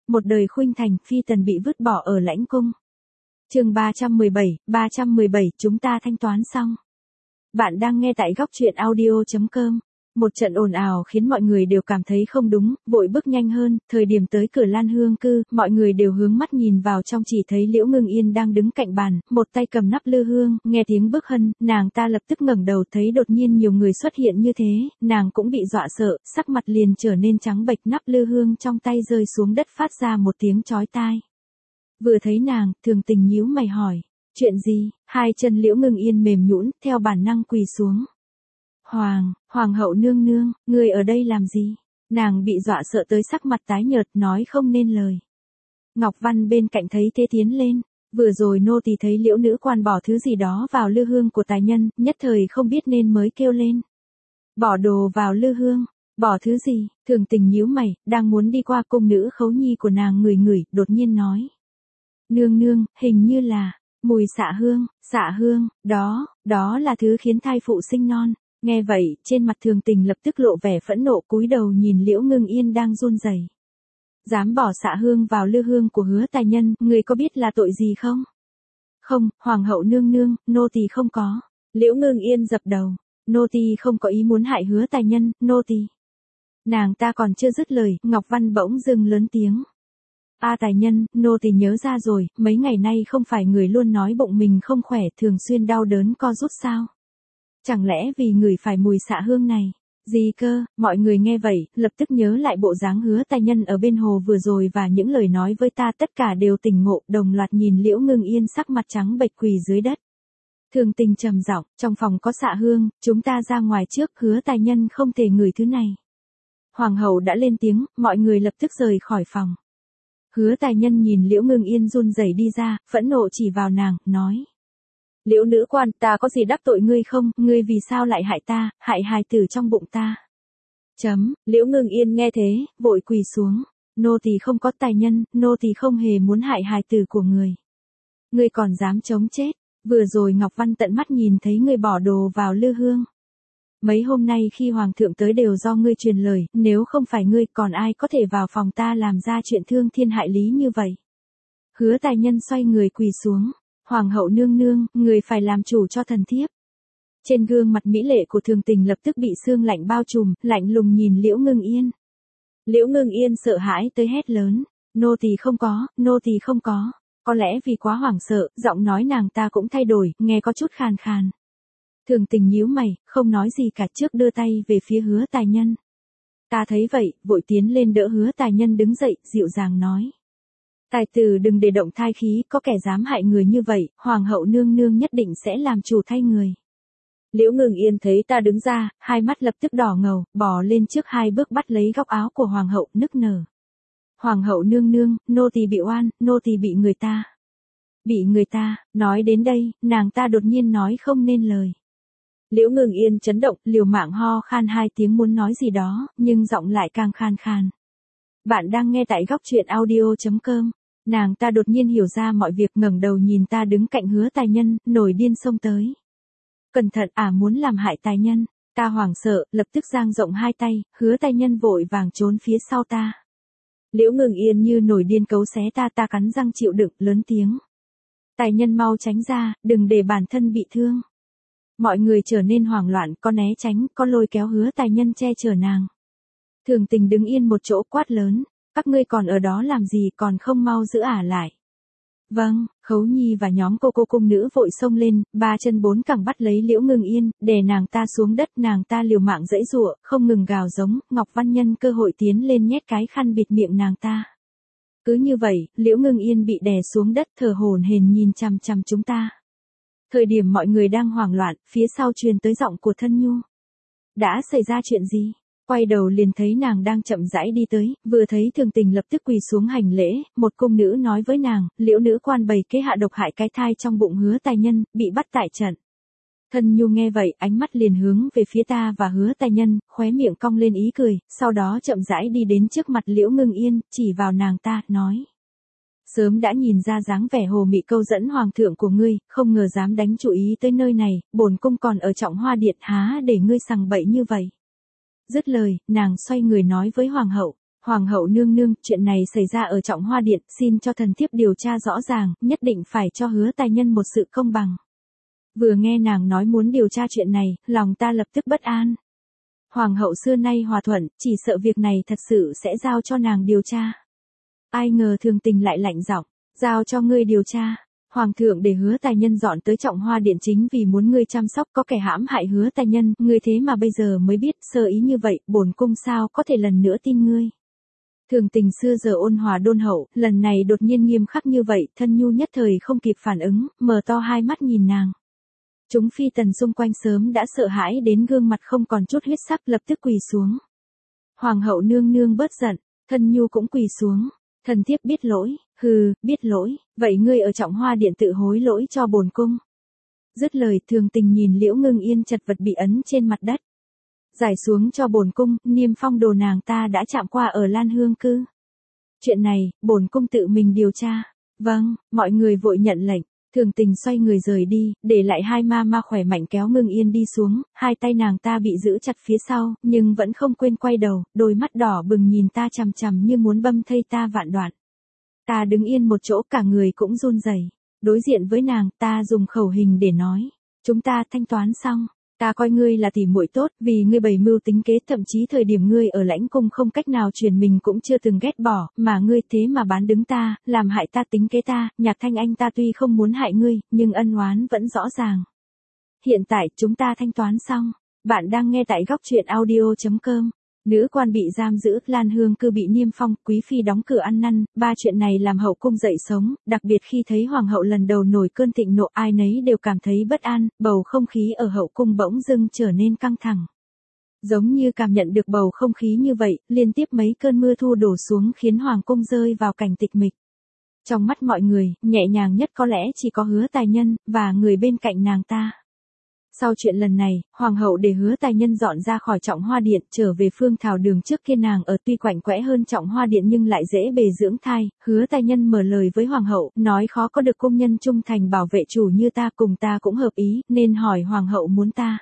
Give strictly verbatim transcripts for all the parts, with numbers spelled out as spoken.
một đời khuynh thành, phi tần bị vứt bỏ ở lãnh cung. Chương ba trăm mười bảy, ba trăm mười bảy, chúng ta thanh toán xong. Bạn đang nghe tại góc truyện audio chấm com. Một trận ồn ào khiến mọi người đều cảm thấy không đúng, vội bước nhanh hơn, thời điểm tới cửa Lan Hương cư, mọi người đều hướng mắt nhìn vào trong, chỉ thấy Liễu Ngưng Yên đang đứng cạnh bàn, một tay cầm nắp lư hương, nghe tiếng bước hân, nàng ta lập tức ngẩng đầu thấy đột nhiên nhiều người xuất hiện như thế, nàng cũng bị dọa sợ, sắc mặt liền trở nên trắng bệch, nắp lư hương trong tay rơi xuống đất phát ra một tiếng chói tai. Vừa thấy nàng, Thường Tình nhíu mày hỏi, chuyện gì? Hai chân Liễu Ngưng Yên mềm nhũn, theo bản năng quỳ xuống. Hoàng, Hoàng hậu nương nương, người ở đây làm gì? Nàng bị dọa sợ tới sắc mặt tái nhợt, nói không nên lời. Ngọc Văn bên cạnh thấy thế tiến lên, vừa rồi nô tỳ thấy Liễu nữ quan bỏ thứ gì đó vào lư hương của tài nhân, nhất thời không biết nên mới kêu lên. Bỏ đồ vào lư hương, bỏ thứ gì? Thường Tình nhíu mày, đang muốn đi qua, cung nữ Khấu Nhi của nàng ngửi ngửi, đột nhiên nói. Nương nương, hình như là mùi xạ hương, xạ hương, đó, đó là thứ khiến thai phụ sinh non. Nghe vậy, trên mặt Thường Tình lập tức lộ vẻ phẫn nộ, cúi đầu nhìn Liễu Ngưng Yên đang run rẩy. Dám bỏ xạ hương vào lư hương của Hứa tài nhân, người có biết là tội gì không? Không, Hoàng hậu nương nương, nô tỳ không có. Liễu Ngưng Yên dập đầu, nô tỳ không có ý muốn hại Hứa tài nhân, nô tỳ. Nàng ta còn chưa dứt lời, Ngọc Văn bỗng dưng lớn tiếng. A tài nhân, nô tỳ nhớ ra rồi, mấy ngày nay không phải người luôn nói bụng mình không khỏe, thường xuyên đau đớn co rút sao? Chẳng lẽ vì người phải mùi xạ hương này? Gì cơ? Mọi người nghe vậy, lập tức nhớ lại bộ dáng Hứa tài nhân ở bên hồ vừa rồi và những lời nói với ta, tất cả đều tỉnh ngộ, đồng loạt nhìn Liễu Ngưng Yên sắc mặt trắng bệch quỳ dưới đất. Thường Tình trầm giọng, trong phòng có xạ hương, chúng ta ra ngoài trước, Hứa tài nhân không thể ngửi thứ này. Hoàng hậu đã lên tiếng, mọi người lập tức rời khỏi phòng. Hứa tài nhân nhìn Liễu Ngưng Yên run rẩy đi ra, phẫn nộ chỉ vào nàng, nói. Liễu nữ quan, ta có gì đắc tội ngươi không, ngươi vì sao lại hại ta, hại hài tử trong bụng ta? Chấm, Liễu Ngưng Yên nghe thế, vội quỳ xuống, nô tỳ không có tài nhân, nô tỳ không hề muốn hại hài tử của người. Ngươi còn dám chống chết, vừa rồi Ngọc Văn tận mắt nhìn thấy ngươi bỏ đồ vào lư hương. Mấy hôm nay khi hoàng thượng tới đều do ngươi truyền lời, nếu không phải ngươi còn ai có thể vào phòng ta làm ra chuyện thương thiên hại lý như vậy. Hứa tài nhân xoay người quỳ xuống. Hoàng hậu nương nương, người phải làm chủ cho thần thiếp. Trên gương mặt mỹ lệ của Thường Tình lập tức bị sương lạnh bao trùm, lạnh lùng nhìn Liễu Ngưng Yên. Liễu Ngưng Yên sợ hãi tới hét lớn, nô tỳ không có, nô tỳ không có. Có lẽ vì quá hoảng sợ, giọng nói nàng ta cũng thay đổi, nghe có chút khàn khàn. Thường Tình nhíu mày, không nói gì cả, trước đưa tay về phía Hứa tài nhân. Ta thấy vậy, vội tiến lên đỡ Hứa tài nhân đứng dậy, dịu dàng nói. Tài tử đừng để động thai khí, có kẻ dám hại người như vậy, Hoàng hậu nương nương nhất định sẽ làm chủ thay người. Liễu Ngưng Yên thấy ta đứng ra, hai mắt lập tức đỏ ngầu, bò lên trước hai bước bắt lấy góc áo của Hoàng hậu, nức nở. Hoàng hậu nương nương, nô tỳ bị oan, nô tỳ bị người ta. Bị người ta, nói đến đây, nàng ta đột nhiên nói không nên lời. Liễu Ngưng Yên chấn động, liều mạng ho khan hai tiếng muốn nói gì đó, nhưng giọng lại càng khan khan. Bạn đang nghe tại góc truyện audio chấm com. Nàng ta đột nhiên hiểu ra mọi việc, ngẩng đầu nhìn ta đứng cạnh Hứa tài nhân, nổi điên xông tới. Cẩn thận, à muốn làm hại tài nhân. Ta hoảng sợ, lập tức dang rộng hai tay, Hứa tài nhân vội vàng trốn phía sau ta. Liễu Ngưng Yên như nổi điên cấu xé ta, ta cắn răng chịu đựng, lớn tiếng. Tài nhân mau tránh ra, đừng để bản thân bị thương. Mọi người trở nên hoảng loạn, có né tránh, có lôi kéo Hứa tài nhân che chở nàng. Thường Tình đứng yên một chỗ quát lớn. Các ngươi còn ở đó làm gì, còn không mau giữ ả lại. Vâng, Khấu Nhi và nhóm cô cô cung nữ vội xông lên, ba chân bốn cẳng bắt lấy Liễu Ngưng Yên, đè nàng ta xuống đất, nàng ta liều mạng giãy giụa, không ngừng gào giống, Ngọc Văn nhân cơ hội tiến lên nhét cái khăn bịt miệng nàng ta. Cứ như vậy, Liễu Ngưng Yên bị đè xuống đất, thở hổn hển nhìn chằm chằm chúng ta. Thời điểm mọi người đang hoảng loạn, phía sau truyền tới giọng của Thân Nhu. Đã xảy ra chuyện gì? Quay đầu liền thấy nàng đang chậm rãi đi tới, vừa thấy Thường Tình lập tức quỳ xuống hành lễ, một cung nữ nói với nàng, Liễu nữ quan bày kế hạ độc hại cái thai trong bụng Hứa tài nhân, bị bắt tại trận. Thân Nhu nghe vậy, ánh mắt liền hướng về phía ta và Hứa tài nhân, khóe miệng cong lên ý cười, sau đó chậm rãi đi đến trước mặt Liễu Ngưng Yên, chỉ vào nàng ta, nói. Sớm đã nhìn ra dáng vẻ hồ mị câu dẫn hoàng thượng của ngươi, không ngờ dám đánh chủ ý tới nơi này, bổn cung còn ở Trọng Hoa Điện, há để ngươi sằng bậy như vậy. Dứt lời, nàng xoay người nói với hoàng hậu, Hoàng hậu nương nương, chuyện này xảy ra ở Trọng Hoa Điện, xin cho thần thiếp điều tra rõ ràng, nhất định phải cho Hứa Tài Nhân một sự công bằng. Vừa nghe nàng nói muốn điều tra chuyện này, lòng ta lập tức bất an. Hoàng hậu xưa nay hòa thuận, chỉ sợ việc này thật sự sẽ giao cho nàng điều tra. Ai ngờ Thường Tình lại lạnh giọng, giao cho ngươi điều tra. Hoàng thượng để Hứa Tài Nhân dọn tới Trọng Hoa Điện chính vì muốn ngươi chăm sóc, có kẻ hãm hại Hứa Tài Nhân, ngươi thế mà bây giờ mới biết, sơ ý như vậy, bổn cung sao có thể lần nữa tin ngươi. Thường Tình xưa giờ ôn hòa đôn hậu, lần này đột nhiên nghiêm khắc như vậy, Thân Nhu nhất thời không kịp phản ứng, mở to hai mắt nhìn nàng. Chúng phi tần xung quanh sớm đã sợ hãi đến gương mặt không còn chút huyết sắc, lập tức quỳ xuống. Hoàng hậu nương nương bớt giận, Thân Nhu cũng quỳ xuống. Thần thiếp biết lỗi, hừ, biết lỗi, vậy ngươi ở Trọng Hoa Điện tự hối lỗi cho bổn cung. Dứt lời, Thường Tình nhìn Liễu Ngưng Yên chật vật bị ấn trên mặt đất. Giải xuống cho bổn cung, niêm phong đồ nàng ta đã chạm qua ở Lan Hương cư. Chuyện này, bổn cung tự mình điều tra. Vâng, mọi người vội nhận lệnh. Thường Tình xoay người rời đi, để lại hai ma ma khỏe mạnh kéo Ngưng Yên đi xuống, hai tay nàng ta bị giữ chặt phía sau, nhưng vẫn không quên quay đầu, đôi mắt đỏ bừng nhìn ta chằm chằm như muốn băm thây ta vạn đoạn. Ta đứng yên một chỗ, cả người cũng run rẩy. Đối diện với nàng, ta dùng khẩu hình để nói, chúng ta thanh toán xong. Ta coi ngươi là tỉ muội tốt, vì ngươi bày mưu tính kế, thậm chí thời điểm ngươi ở lãnh cung không cách nào truyền mình cũng chưa từng ghét bỏ, mà ngươi thế mà bán đứng ta, làm hại ta tính kế ta, Nhạc Thanh Anh ta tuy không muốn hại ngươi, nhưng ân oán vẫn rõ ràng. Hiện tại chúng ta thanh toán xong. Bạn đang nghe tại góc truyện audio chấm com. Nữ quan bị giam giữ, Lan Hương cư bị niêm phong, quý phi đóng cửa ăn năn, ba chuyện này làm hậu cung dậy sống, đặc biệt khi thấy hoàng hậu lần đầu nổi cơn thịnh nộ, ai nấy đều cảm thấy bất an, bầu không khí ở hậu cung bỗng dưng trở nên căng thẳng. Giống như cảm nhận được bầu không khí như vậy, liên tiếp mấy cơn mưa thu đổ xuống khiến hoàng cung rơi vào cảnh tịch mịch. Trong mắt mọi người, nhẹ nhàng nhất có lẽ chỉ có Hứa Tài Nhân, và người bên cạnh nàng ta. Sau chuyện lần này, Hoàng hậu để Hứa Tài Nhân dọn ra khỏi Trọng Hoa Điện, trở về Phương Thảo Đường trước kia nàng ở, tuy quạnh quẽ hơn Trọng Hoa Điện nhưng lại dễ bề dưỡng thai. Hứa Tài Nhân mở lời với Hoàng hậu, nói khó có được công nhân trung thành bảo vệ chủ như ta, cùng ta cũng hợp ý, nên hỏi Hoàng hậu muốn ta.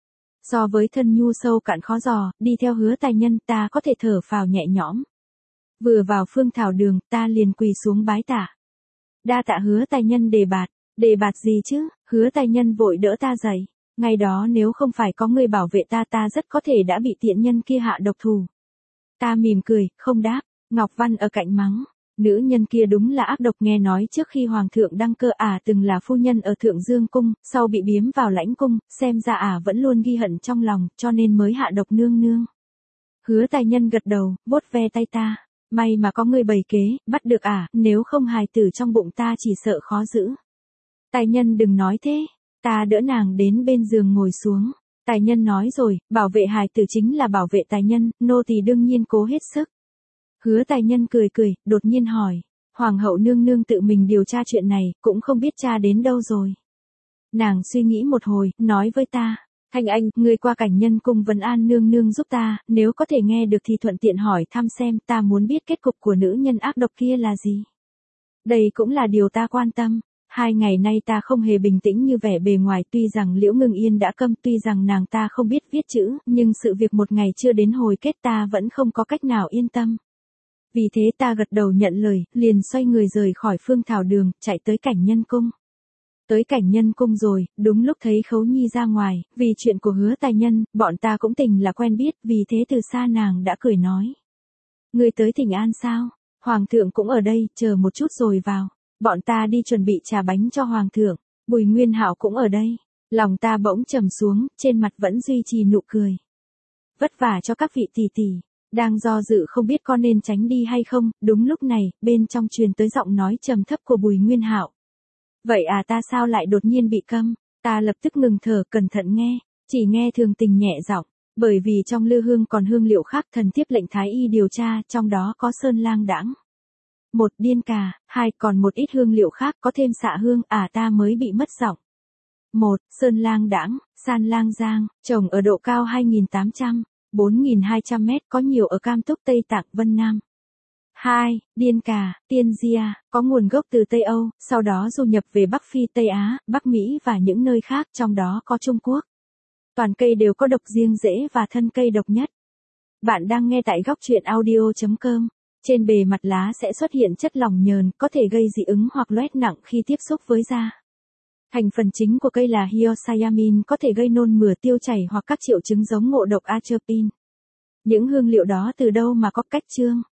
So với Thân Nhu sâu cạn khó dò, đi theo Hứa Tài Nhân ta có thể thở phào nhẹ nhõm. Vừa vào Phương Thảo Đường, ta liền quỳ xuống bái tạ. Đa tạ Hứa Tài Nhân đề bạt. Đề bạt gì chứ? Hứa Tài Nhân vội đỡ ta dậy. Ngày đó nếu không phải có người bảo vệ ta, ta rất có thể đã bị tiện nhân kia hạ độc thủ. Ta mỉm cười, không đáp. Ngọc Văn ở cạnh mắng, nữ nhân kia đúng là ác độc, nghe nói trước khi hoàng thượng đăng cơ ả à, từng là phu nhân ở Thượng Dương cung, sau bị biếm vào lãnh cung, xem ra ả à, vẫn luôn ghi hận trong lòng, cho nên mới hạ độc nương nương. Hứa Tài Nhân gật đầu, vuốt ve tay ta, may mà có người bày kế, bắt được ả, à, nếu không hài tử trong bụng ta chỉ sợ khó giữ. Tài Nhân đừng nói thế. Ta đỡ nàng đến bên giường ngồi xuống. Tài Nhân nói rồi, bảo vệ hài tử chính là bảo vệ Tài Nhân, nô tỳ đương nhiên cố hết sức. Hứa Tài Nhân cười cười, đột nhiên hỏi, Hoàng hậu nương nương tự mình điều tra chuyện này, cũng không biết tra đến đâu rồi. Nàng suy nghĩ một hồi, nói với ta, Thanh Anh, ngươi qua Cảnh Nhân cung vấn an nương nương giúp ta, nếu có thể nghe được thì thuận tiện hỏi thăm xem, ta muốn biết kết cục của nữ nhân ác độc kia là gì. Đây cũng là điều ta quan tâm. Hai ngày nay ta không hề bình tĩnh như vẻ bề ngoài, tuy rằng Liễu Ngưng Yên đã câm, tuy rằng nàng ta không biết viết chữ, nhưng sự việc một ngày chưa đến hồi kết ta vẫn không có cách nào yên tâm. Vì thế ta gật đầu nhận lời, liền xoay người rời khỏi Phương Thảo Đường, chạy tới Cảnh Nhân cung. Tới Cảnh Nhân cung rồi, đúng lúc thấy Khấu Nhi ra ngoài, vì chuyện của Hứa Tài Nhân, bọn ta cũng tình là quen biết, vì thế từ xa nàng đã cười nói. Ngươi tới Thịnh An sao? Hoàng thượng cũng ở đây, chờ một chút rồi vào. Bọn ta đi chuẩn bị trà bánh cho Hoàng thượng, Bùi Nguyên Hạo cũng ở đây. Lòng ta bỗng trầm xuống, trên mặt vẫn duy trì nụ cười. Vất vả cho các vị tỷ tỷ, đang do dự không biết có nên tránh đi hay không, đúng lúc này, bên trong truyền tới giọng nói trầm thấp của Bùi Nguyên Hạo. Vậy à, ta sao lại đột nhiên bị câm? Ta lập tức ngừng thở, cẩn thận nghe, chỉ nghe Thường Tình nhẹ giọng, bởi vì trong lư hương còn hương liệu khác, thần thiếp lệnh thái y điều tra, trong đó có sơn lang đãng. Một, điên cà, hai, còn một ít hương liệu khác, có thêm xạ hương, à ta mới bị mất giọng. Một, sơn lang đãng, san lang giang, trồng ở độ cao hai nghìn tám trăm, bốn nghìn hai trăm mét, có nhiều ở Cam Túc, Tây Tạng, Vân Nam. Hai, điên cà, tiên gia, có nguồn gốc từ Tây Âu, sau đó du nhập về Bắc Phi, Tây Á, Bắc Mỹ và những nơi khác, trong đó có Trung Quốc. Toàn cây đều có độc riêng rễ và thân cây độc nhất. Bạn đang nghe tại góc truyện audio chấm com. Trên bề mặt lá sẽ xuất hiện chất lỏng nhờn, có thể gây dị ứng hoặc loét nặng khi tiếp xúc với da. Thành phần chính của cây là hyoscyamin, có thể gây nôn mửa, tiêu chảy hoặc các triệu chứng giống ngộ độc atropine. Những hương liệu đó từ đâu mà có? Cách chương.